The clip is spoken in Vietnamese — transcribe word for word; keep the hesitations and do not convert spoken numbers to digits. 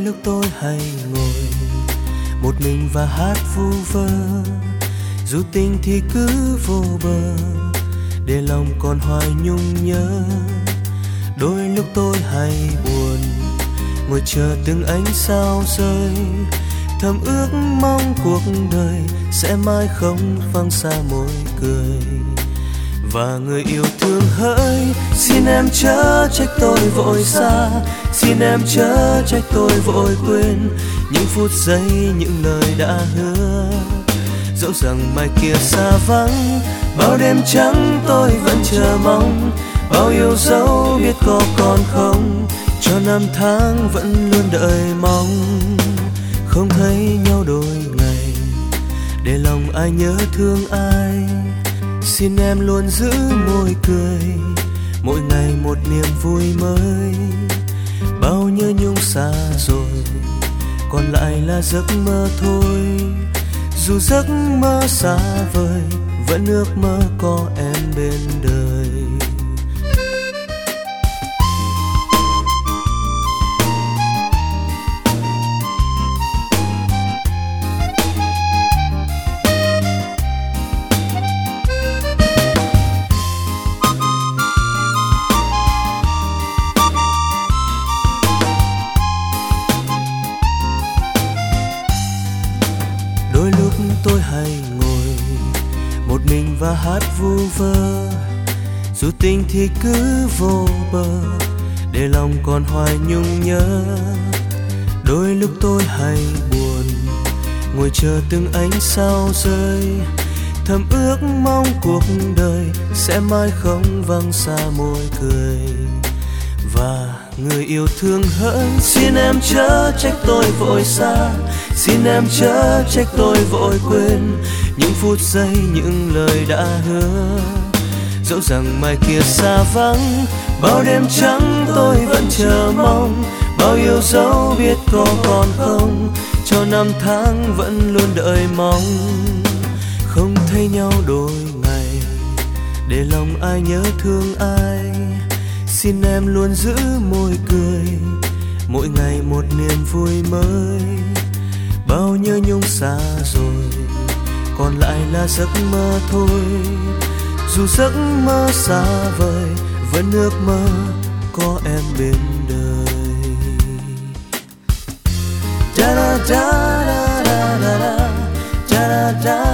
lúc tôi hay ngồi một mình và hát vu vơ, dù tình thì cứ vô bờ để lòng còn hoài nhung nhớ. Đôi lúc tôi hay buồn ngồi chờ từng ánh sao rơi, thầm ước mong cuộc đời sẽ mãi không vang xa môi cười. Và người yêu thương hỡi, xin em chớ trách tôi vội xa, xin em chớ trách tôi vội quên những phút giây, những lời đã hứa. Dẫu rằng mai kia xa vắng, bao đêm trắng tôi vẫn chờ mong, bao yêu dấu biết có còn không, cho năm tháng vẫn luôn đợi mong. Không thấy nhau đôi ngày, để lòng ai nhớ thương ai, xin em luôn giữ môi cười, mỗi ngày một niềm vui mới. Bao nhớ nhung xa rồi, còn lại là giấc mơ thôi. Dù giấc mơ xa vời, vẫn ước mơ có em bên đời. Đôi lúc tôi hay ngồi một mình và hát vu vơ, dù tình thì cứ vô bờ để lòng còn hoài nhung nhớ. Đôi lúc tôi hay buồn ngồi chờ từng ánh sao rơi, thầm ước mong cuộc đời sẽ mãi không vang xa môi cười. Và người yêu thương hỡi, xin em chớ trách tôi vội xa, xin em chớ trách tôi vội quên những phút giây, những lời đã hứa. Dẫu rằng mai kia xa vắng, bao đêm trắng tôi vẫn chờ mong, bao yêu dấu biết có còn không, cho năm tháng vẫn luôn đợi mong. Không thấy nhau đôi ngày, để lòng ai nhớ thương ai, xin em luôn giữ môi cười, mỗi ngày một niềm vui mới. Bao nhớ nhung xa rồi, còn lại là giấc mơ thôi. Dù giấc mơ xa vời, vẫn ước mơ có em bên đời. Da da da da da da da da.